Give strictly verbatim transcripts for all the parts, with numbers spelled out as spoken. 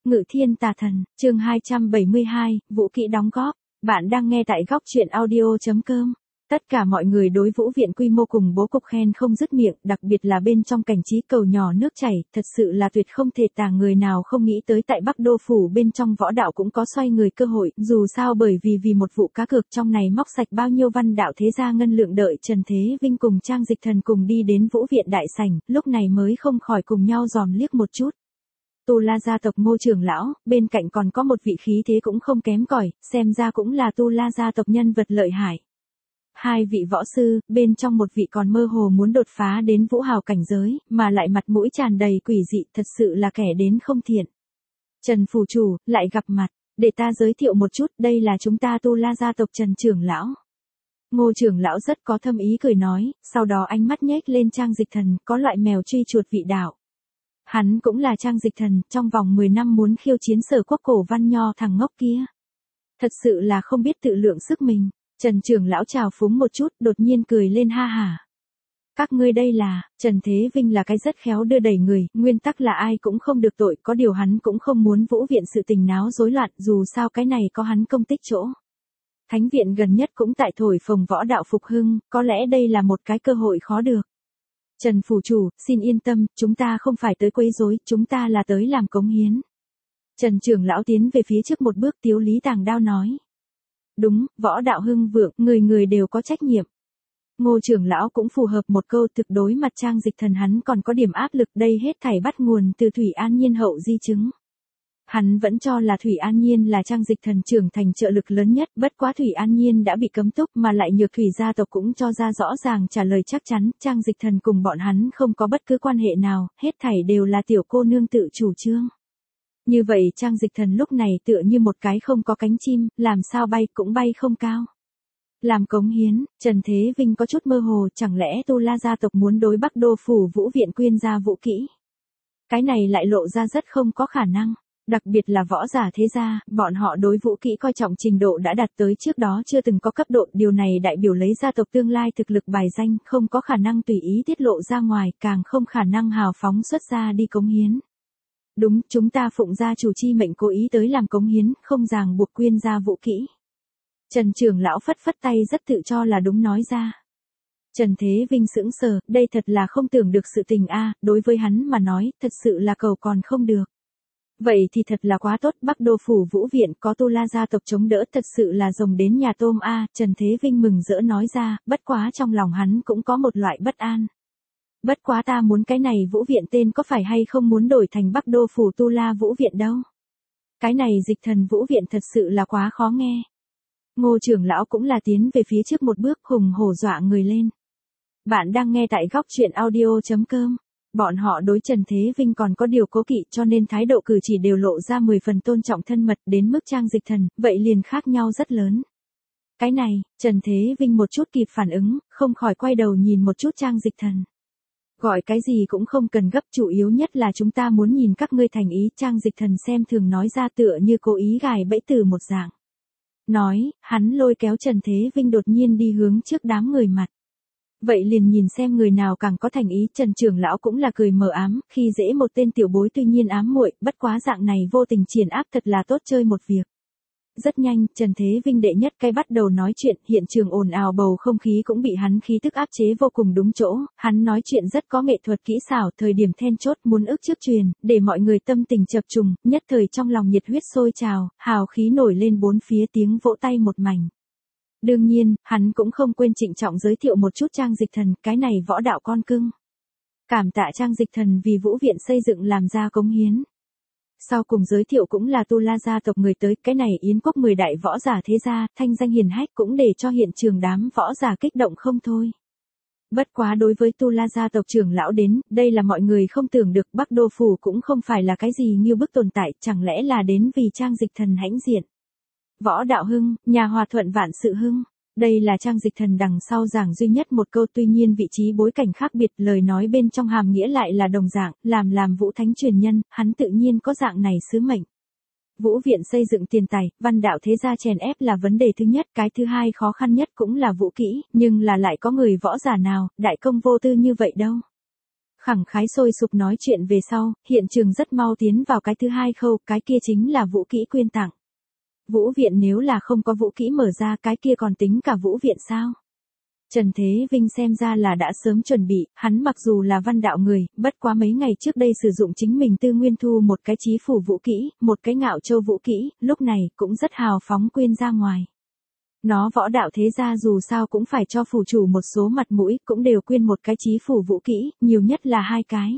Ngự thiên tà thần, chương hai trăm bảy mươi hai, Vũ Kỹ đóng góp. Bạn đang nghe tại góc truyện audio.com. Tất cả mọi người đối Vũ Viện quy mô cùng bố cục khen không dứt miệng, đặc biệt là bên trong cảnh trí cầu nhỏ nước chảy, thật sự là tuyệt không thể tả, người nào không nghĩ tới tại Bắc Đô Phủ bên trong võ đạo cũng có xoay người cơ hội, dù sao bởi vì vì một vụ cá cược trong này móc sạch bao nhiêu văn đạo thế gia ngân lượng, đợi Trần Thế Vinh cùng Trang Dịch Thần cùng đi đến Vũ Viện đại sảnh, lúc này mới không khỏi cùng nhau giòm liếc một chút. Tu La gia tộc Ngô trưởng lão, bên cạnh còn có một vị khí thế cũng không kém cỏi, xem ra cũng là Tu La gia tộc nhân vật lợi hại. Hai vị võ sư, bên trong một vị còn mơ hồ muốn đột phá đến vũ hào cảnh giới, mà lại mặt mũi tràn đầy quỷ dị, thật sự là kẻ đến không thiện. Trần phủ chủ, lại gặp mặt, để ta giới thiệu một chút, đây là chúng ta Tu La gia tộc Trần trưởng lão. Ngô trưởng lão rất có thâm ý cười nói, sau đó ánh mắt nhếch lên Trang Dịch Thần, có loại mèo truy chuột vị đạo. Hắn cũng là Trang Dịch Thần, trong vòng mười năm muốn khiêu chiến Sở Quốc cổ văn nho thằng ngốc kia. Thật sự là không biết tự lượng sức mình. Trần trưởng lão chào phúng một chút, đột nhiên cười lên ha hả. Các ngươi đây là, Trần Thế Vinh là cái rất khéo đưa đẩy người, nguyên tắc là ai cũng không được tội, có điều hắn cũng không muốn Vũ Viện sự tình náo rối loạn, dù sao cái này có hắn công tích chỗ. Thánh viện gần nhất cũng tại thổi phồng võ đạo phục hưng, có lẽ đây là một cái cơ hội khó được. Trần phủ chủ, xin yên tâm, chúng ta không phải tới quấy rối, chúng ta là tới làm cống hiến. Trần trưởng lão tiến về phía trước một bước, Tiếu Lý tàng đao nói. Đúng, võ đạo hưng vượng, người người đều có trách nhiệm. Ngô trưởng lão cũng phù hợp một câu, thực đối mặt Trang Dịch Thần hắn còn có điểm áp lực, đây hết thảy bắt nguồn từ Thủy An Nhiên hậu di chứng. Hắn vẫn cho là Thủy An Nhiên là Trang Dịch Thần trưởng thành trợ lực lớn nhất, bất quá Thủy An Nhiên đã bị cấm túc, mà lại Nhược Thủy gia tộc cũng cho ra rõ ràng trả lời chắc chắn, Trang Dịch Thần cùng bọn hắn không có bất cứ quan hệ nào, hết thảy đều là tiểu cô nương tự chủ trương. Như vậy Trang Dịch Thần lúc này tựa như một cái không có cánh chim, làm sao bay cũng bay không cao. Làm cống hiến, Trần Thế Vinh có chút mơ hồ, chẳng lẽ Tu La gia tộc muốn đối Bắc Đô Phủ Vũ Viện quyên ra vũ kỹ. Cái này lại lộ ra rất không có khả năng. Đặc biệt là võ giả thế gia, bọn họ đối vũ kỹ coi trọng trình độ đã đạt tới trước đó chưa từng có cấp độ, điều này đại biểu lấy gia tộc tương lai thực lực bài danh, không có khả năng tùy ý tiết lộ ra ngoài, càng không khả năng hào phóng xuất ra đi cống hiến. Đúng, chúng ta phụng gia chủ chi mệnh cố ý tới làm cống hiến, không ràng buộc quyên ra vũ kỹ. Trần trưởng lão phất phất tay rất tự cho là đúng nói ra. Trần Thế Vinh sững sờ, đây thật là không tưởng được sự tình a, đối với hắn mà nói, thật sự là cầu còn không được. Vậy thì thật là quá tốt, Bắc Đô Phủ Vũ Viện có Tu La gia tộc chống đỡ, thật sự là rồng đến nhà tôm a, Trần Thế Vinh mừng rỡ nói ra, bất quá trong lòng hắn cũng có một loại bất an. Bất quá ta muốn cái này Vũ Viện tên có phải hay không muốn đổi thành Bắc Đô Phủ Tu La Vũ Viện đâu. Cái này Dịch Thần Vũ Viện thật sự là quá khó nghe. Ngô trưởng lão cũng là tiến về phía trước một bước, hùng hổ dọa người lên. Bạn đang nghe tại góc truyện audio.com. Bọn họ đối Trần Thế Vinh còn có điều cố kỵ, cho nên thái độ cử chỉ đều lộ ra mười phần tôn trọng thân mật, đến mức Trang Dịch Thần, vậy liền khác nhau rất lớn. Cái này, Trần Thế Vinh một chút kịp phản ứng, không khỏi quay đầu nhìn một chút Trang Dịch Thần. Gọi cái gì cũng không cần gấp, chủ yếu nhất là chúng ta muốn nhìn các ngươi thành ý, Trang Dịch Thần xem thường nói ra tựa như cố ý gài bẫy từ một dạng. Nói, hắn lôi kéo Trần Thế Vinh đột nhiên đi hướng trước đám người mặt. Vậy liền nhìn xem người nào càng có thành ý, Trần trưởng lão cũng là cười mờ ám, khi dễ một tên tiểu bối tuy nhiên ám muội, bất quá dạng này vô tình triển áp thật là tốt chơi một việc. Rất nhanh, Trần Thế Vinh đệ nhất cái bắt đầu nói chuyện, hiện trường ồn ào bầu không khí cũng bị hắn khí tức áp chế vô cùng đúng chỗ, hắn nói chuyện rất có nghệ thuật kỹ xảo, thời điểm then chốt muốn ức trước truyền, để mọi người tâm tình chập trùng, nhất thời trong lòng nhiệt huyết sôi trào, hào khí nổi lên bốn phía, tiếng vỗ tay một mảnh. Đương nhiên, hắn cũng không quên trịnh trọng giới thiệu một chút Trang Dịch Thần, cái này võ đạo con cưng. Cảm tạ Trang Dịch Thần vì Vũ Viện xây dựng làm ra cống hiến. Sau cùng giới thiệu cũng là Tu La gia tộc người tới, cái này Yến quốc mười đại võ giả thế gia, thanh danh hiển hách cũng để cho hiện trường đám võ giả kích động không thôi. Bất quá đối với Tu La gia tộc trưởng lão đến, đây là mọi người không tưởng được, Bắc Đô Phủ cũng không phải là cái gì như bức tồn tại, chẳng lẽ là đến vì Trang Dịch Thần hãnh diện. Võ đạo hưng, nhà hòa thuận vạn sự hưng. Đây là Trang Dịch Thần đằng sau giảng duy nhất một câu, tuy nhiên vị trí bối cảnh khác biệt, lời nói bên trong hàm nghĩa lại là đồng dạng, làm làm Vũ Thánh truyền nhân, hắn tự nhiên có dạng này sứ mệnh. Vũ Viện xây dựng tiền tài, văn đạo thế gia chèn ép là vấn đề thứ nhất, cái thứ hai khó khăn nhất cũng là vũ kỹ, nhưng là lại có người võ giả nào, đại công vô tư như vậy đâu. khẳng khái sôi sục nói chuyện về sau, hiện trường rất mau tiến vào cái thứ hai khâu, cái kia chính là vũ kỹ quyên tặng. Vũ viện nếu là không có vũ kỹ mở ra cái kia còn tính cả vũ viện sao? Trần Thế Vinh xem ra là đã sớm chuẩn bị, hắn mặc dù là văn đạo người, bất quá mấy ngày trước đây sử dụng chính mình tư nguyên thu một cái chí phủ vũ kỹ, một cái ngạo châu vũ kỹ, lúc này cũng rất hào phóng quyên ra ngoài. Nó võ đạo thế gia dù sao cũng phải cho phủ chủ một số mặt mũi, cũng đều quyên một cái chí phủ vũ kỹ, nhiều nhất là hai cái.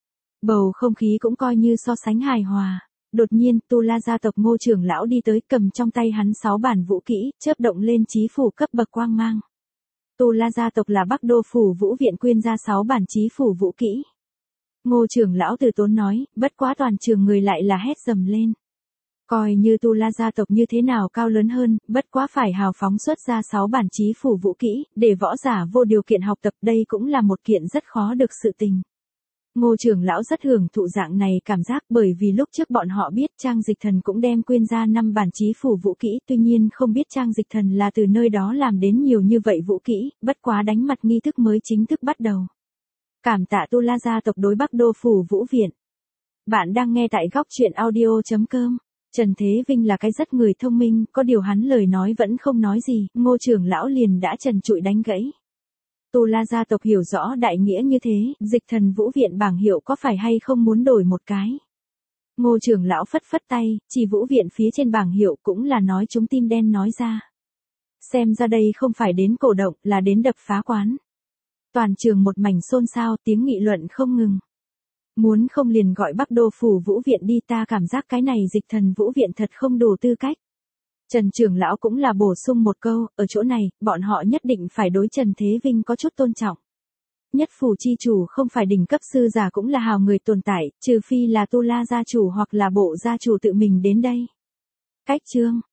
Bầu không khí cũng coi như so sánh hài hòa. Đột nhiên, Tu La gia tộc Ngô trưởng lão đi tới, cầm trong tay hắn sáu bản vũ kỹ, chớp động lên chí phủ cấp bậc quang mang. Tu La gia tộc là Bắc Đô phủ vũ viện quyên ra sáu bản chí phủ vũ kỹ. Ngô trưởng lão từ tốn nói, bất quá toàn trường người lại là hét dầm lên. Coi như Tu La gia tộc như thế nào cao lớn hơn, bất quá phải hào phóng xuất ra sáu bản chí phủ vũ kỹ, để võ giả vô điều kiện học tập, đây cũng là một kiện rất khó được sự tình. Ngô trưởng lão rất hưởng thụ dạng này cảm giác, bởi vì lúc trước bọn họ biết Trang Dịch Thần cũng đem quyên ra năm bản chí phủ vũ kỹ, tuy nhiên không biết Trang Dịch Thần là từ nơi đó làm đến nhiều như vậy vũ kỹ, bất quá đánh mặt nghi thức mới chính thức bắt đầu. Cảm tạ Tu La gia tộc đối Bắc Đô phủ vũ viện. Bạn đang nghe tại góc truyện audio chấm com. Trần Thế Vinh là cái rất người thông minh, có điều hắn lời nói vẫn không nói gì, Ngô trưởng lão liền đã trần trụi đánh gãy. Tu La gia tộc hiểu rõ đại nghĩa như thế, Dịch Thần vũ viện bảng hiệu có phải hay không muốn đổi một cái. Ngô trưởng lão phất phất tay, chỉ vũ viện phía trên bảng hiệu cũng là nói chúng tim đen nói ra. Xem ra đây không phải đến cổ động, là đến đập phá quán. Toàn trường một mảnh xôn xao, tiếng nghị luận không ngừng. Muốn không liền gọi Bắc Đô phủ vũ viện đi, ta cảm giác cái này Dịch Thần vũ viện thật không đủ tư cách. Trần trưởng lão cũng là bổ sung một câu, ở chỗ này, bọn họ nhất định phải đối Trần Thế Vinh có chút tôn trọng. Nhất phủ chi chủ không phải đỉnh cấp sư giả cũng là hào người tồn tại, trừ phi là Tu La gia chủ hoặc là bộ gia chủ tự mình đến đây. Cách chương